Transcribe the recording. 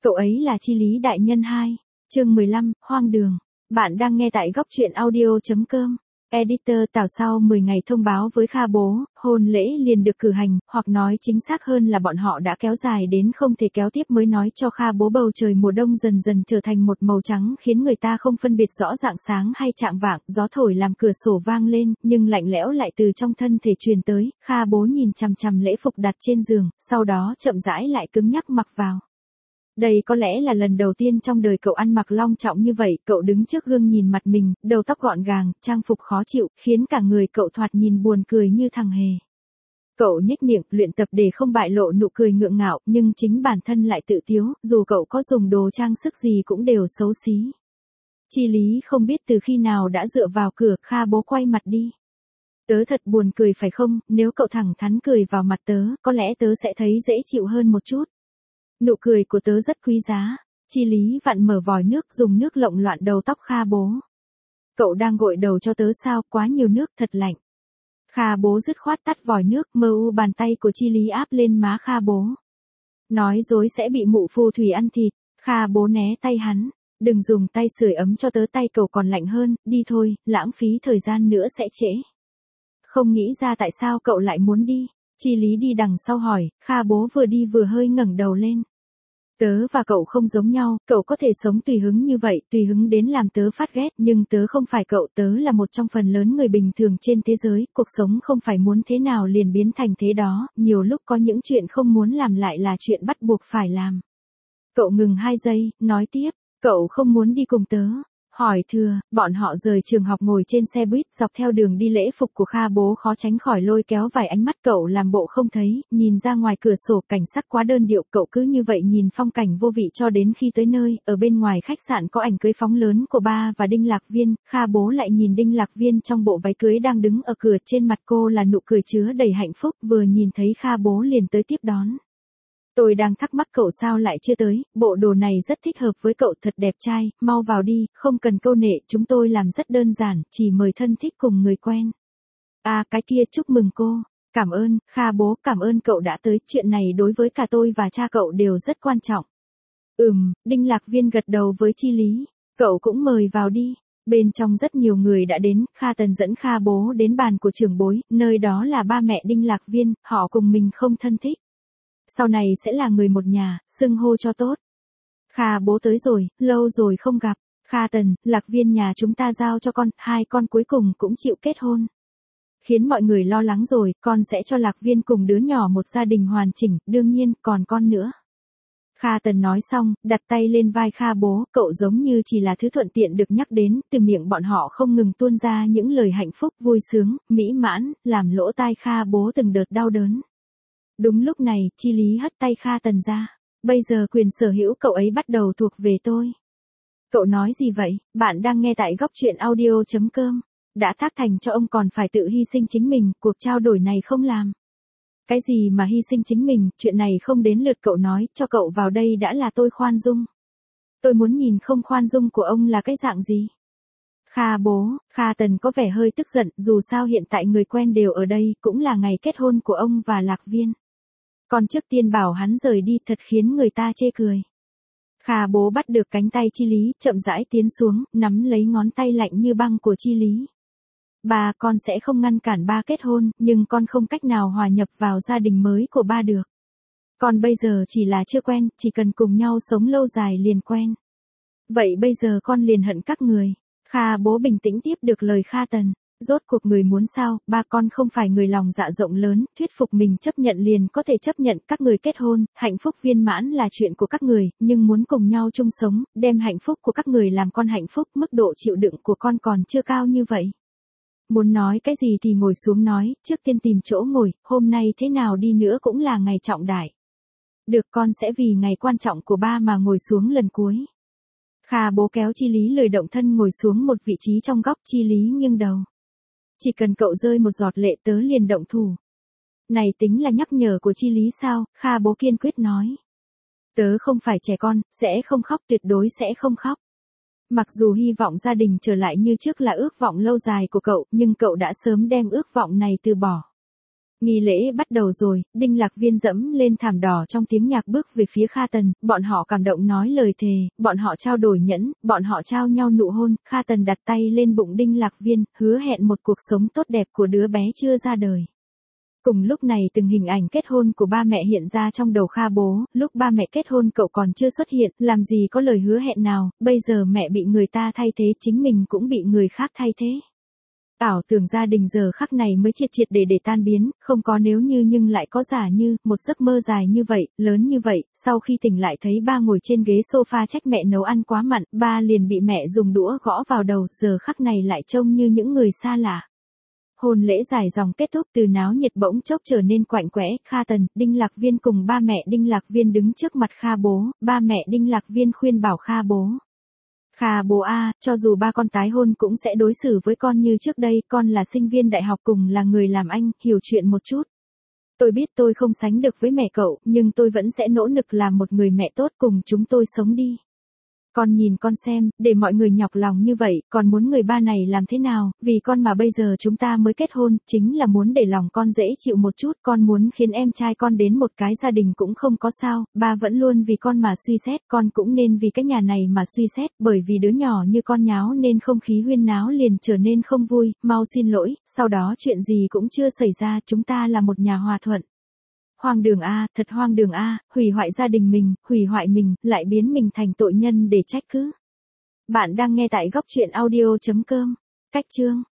Cậu ấy là Chi Lý đại nhân 2, chương 15, hoang đường. Bạn đang nghe tại góc truyện audio.com. Editor Tào sau 10 ngày thông báo với Kha bố, hôn lễ liền được cử hành, hoặc nói chính xác hơn là bọn họ đã kéo dài đến không thể kéo tiếp mới nói cho Kha bố bầu trời mùa đông dần dần trở thành một màu trắng khiến người ta không phân biệt rõ rạng sáng hay chạng vạng, gió thổi làm cửa sổ vang lên, nhưng lạnh lẽo lại từ trong thân thể truyền tới, Kha bố nhìn chằm chằm lễ phục đặt trên giường, sau đó chậm rãi lại cứng nhắc mặc vào. Đây có lẽ là lần đầu tiên trong đời cậu ăn mặc long trọng như vậy, cậu đứng trước gương nhìn mặt mình, đầu tóc gọn gàng, trang phục khó chịu, khiến cả người cậu thoạt nhìn buồn cười như thằng hề. Cậu nhếch miệng, luyện tập để không bại lộ nụ cười ngượng ngạo, nhưng chính bản thân lại tự tiếu, dù cậu có dùng đồ trang sức gì cũng đều xấu xí. Chi Lý không biết từ khi nào đã dựa vào cửa, Kha bố quay mặt đi. Tớ thật buồn cười phải không, nếu cậu thẳng thắn cười vào mặt tớ, có lẽ tớ sẽ thấy dễ chịu hơn một chút. Nụ cười của tớ rất quý giá. Chi Lý vặn mở vòi nước, dùng nước lộng loạn đầu tóc Kha bố. Cậu đang gội đầu cho tớ sao, quá nhiều nước, thật lạnh. Kha bố dứt khoát tắt vòi nước, mơ u bàn tay của Chi Lý áp lên má Kha bố. Nói dối sẽ bị mụ phù thủy ăn thịt. Kha bố né tay hắn. Đừng dùng tay sưởi ấm cho tớ, tay cậu còn lạnh hơn, đi thôi, lãng phí thời gian nữa sẽ trễ. Không nghĩ ra tại sao cậu lại muốn đi. Chi Lý đi đằng sau hỏi, Kha bố vừa đi vừa hơi ngẩng đầu lên. Tớ và cậu không giống nhau, cậu có thể sống tùy hứng như vậy, tùy hứng đến làm tớ phát ghét, nhưng tớ không phải cậu, tớ là một trong phần lớn người bình thường trên thế giới, cuộc sống không phải muốn thế nào liền biến thành thế đó, nhiều lúc có những chuyện không muốn làm lại là chuyện bắt buộc phải làm. Cậu ngừng 2 giây, nói tiếp, cậu không muốn đi cùng tớ. Hỏi thừa, bọn họ rời trường học ngồi trên xe buýt dọc theo đường đi, lễ phục của Kha bố khó tránh khỏi lôi kéo vài ánh mắt, cậu làm bộ không thấy, nhìn ra ngoài cửa sổ cảnh sắc quá đơn điệu, cậu cứ như vậy nhìn phong cảnh vô vị cho đến khi tới nơi, ở bên ngoài khách sạn có ảnh cưới phóng lớn của ba và Đinh Lạc Viên, Kha bố lại nhìn Đinh Lạc Viên trong bộ váy cưới đang đứng ở cửa, trên mặt cô là nụ cười chứa đầy hạnh phúc, vừa nhìn thấy Kha bố liền tới tiếp đón. Tôi đang thắc mắc cậu sao lại chưa tới, bộ đồ này rất thích hợp với cậu, thật đẹp trai, mau vào đi, không cần câu nệ, chúng tôi làm rất đơn giản, chỉ mời thân thích cùng người quen. À cái kia, chúc mừng cô, cảm ơn, Kha bố, cảm ơn cậu đã tới, chuyện này đối với cả tôi và cha cậu đều rất quan trọng. Đinh Lạc Viên gật đầu với Chi Lý, cậu cũng mời vào đi. Bên trong rất nhiều người đã đến, Kha Tần dẫn Kha bố đến bàn của trưởng bối, nơi đó là ba mẹ Đinh Lạc Viên, họ cùng mình không thân thích. Sau này sẽ là người một nhà, xưng hô cho tốt. Kha bố tới rồi, lâu rồi không gặp. Kha Tần, Lạc Viên nhà chúng ta giao cho con, 2 con cuối cùng cũng chịu kết hôn. Khiến mọi người lo lắng rồi, con sẽ cho Lạc Viên cùng đứa nhỏ một gia đình hoàn chỉnh, đương nhiên, còn con nữa. Kha Tần nói xong, đặt tay lên vai Kha bố, cậu giống như chỉ là thứ thuận tiện được nhắc đến, từ miệng bọn họ không ngừng tuôn ra những lời hạnh phúc, vui sướng, mỹ mãn, làm lỗ tai Kha bố từng đợt đau đớn. Đúng lúc này, Chi Lý hất tay Kha Tần ra. Bây giờ quyền sở hữu cậu ấy bắt đầu thuộc về tôi. Cậu nói gì vậy? Bạn đang nghe tại góc truyện audio.com. Đã thác thành cho ông còn phải tự hy sinh chính mình, cuộc trao đổi này không làm. Cái gì mà hy sinh chính mình, chuyện này không đến lượt cậu nói, cho cậu vào đây đã là tôi khoan dung. Tôi muốn nhìn không khoan dung của ông là cái dạng gì? Kha bố, Kha Tần có vẻ hơi tức giận, dù sao hiện tại người quen đều ở đây, cũng là ngày kết hôn của ông và Lạc Viên. Còn trước tiên bảo hắn rời đi thật khiến người ta chê cười. Kha bố bắt được cánh tay Chi Lý, chậm rãi tiến xuống, nắm lấy ngón tay lạnh như băng của Chi Lý. Ba, con sẽ không ngăn cản ba kết hôn, nhưng con không cách nào hòa nhập vào gia đình mới của ba được. Con bây giờ chỉ là chưa quen, chỉ cần cùng nhau sống lâu dài liền quen. Vậy bây giờ con liền hận các người. Kha bố bình tĩnh tiếp được lời Kha Tần. Rốt cuộc người muốn sao, ba con không phải người lòng dạ rộng lớn, thuyết phục mình chấp nhận liền có thể chấp nhận, các người kết hôn, hạnh phúc viên mãn là chuyện của các người, nhưng muốn cùng nhau chung sống, đem hạnh phúc của các người làm con hạnh phúc, mức độ chịu đựng của con còn chưa cao như vậy. Muốn nói cái gì thì ngồi xuống nói, trước tiên tìm chỗ ngồi, hôm nay thế nào đi nữa cũng là ngày trọng đại. Được, con sẽ vì ngày quan trọng của ba mà ngồi xuống lần cuối. Kha bố kéo Chi Lý lười động thân ngồi xuống một vị trí trong góc, Chi Lý nghiêng đầu. Chỉ cần cậu rơi một giọt lệ tớ liền động thủ. Này tính là nhắc nhở của Chi Lý sao? Kha bố kiên quyết nói. Tớ không phải trẻ con, sẽ không khóc, tuyệt đối sẽ không khóc. Mặc dù hy vọng gia đình trở lại như trước là ước vọng lâu dài của cậu, nhưng cậu đã sớm đem ước vọng này từ bỏ. Nghi lễ bắt đầu rồi, Đinh Lạc Viên dẫm lên thảm đỏ trong tiếng nhạc bước về phía Kha Tần, bọn họ cảm động nói lời thề, bọn họ trao đổi nhẫn, bọn họ trao nhau nụ hôn, Kha Tần đặt tay lên bụng Đinh Lạc Viên, hứa hẹn một cuộc sống tốt đẹp của đứa bé chưa ra đời. Cùng lúc này từng hình ảnh kết hôn của ba mẹ hiện ra trong đầu Kha bố, lúc ba mẹ kết hôn cậu còn chưa xuất hiện, làm gì có lời hứa hẹn nào, bây giờ mẹ bị người ta thay thế, chính mình cũng bị người khác thay thế. Ảo tưởng gia đình giờ khắc này mới triệt triệt để tan biến, không có nếu như nhưng lại có giả như, một giấc mơ dài như vậy, lớn như vậy, sau khi tỉnh lại thấy ba ngồi trên ghế sofa trách mẹ nấu ăn quá mặn, ba liền bị mẹ dùng đũa gõ vào đầu, giờ khắc này lại trông như những người xa lạ. Hôn lễ dài dòng kết thúc từ náo nhiệt bỗng chốc trở nên quạnh quẽ, Kha Tần, Đinh Lạc Viên cùng ba mẹ Đinh Lạc Viên đứng trước mặt Kha bố, ba mẹ Đinh Lạc Viên khuyên bảo Kha bố. Kha bố a, cho dù ba con tái hôn cũng sẽ đối xử với con như trước đây, con là sinh viên đại học cùng là người làm anh, hiểu chuyện một chút. Tôi biết tôi không sánh được với mẹ cậu, nhưng tôi vẫn sẽ nỗ lực làm một người mẹ tốt cùng chúng tôi sống đi. Con nhìn con xem, để mọi người nhọc lòng như vậy, con muốn người ba này làm thế nào, vì con mà bây giờ chúng ta mới kết hôn, chính là muốn để lòng con dễ chịu một chút, con muốn khiến em trai con đến một cái gia đình cũng không có sao, ba vẫn luôn vì con mà suy xét, con cũng nên vì cái nhà này mà suy xét, bởi vì đứa nhỏ như con nháo nên không khí huyên náo liền trở nên không vui, mau xin lỗi, sau đó chuyện gì cũng chưa xảy ra, chúng ta là một nhà hòa thuận. Hoang đường a, thật hoang đường a, hủy hoại gia đình mình, hủy hoại mình, lại biến mình thành tội nhân để trách cứ. Bạn đang nghe tại góc truyện audio.com. Cách chương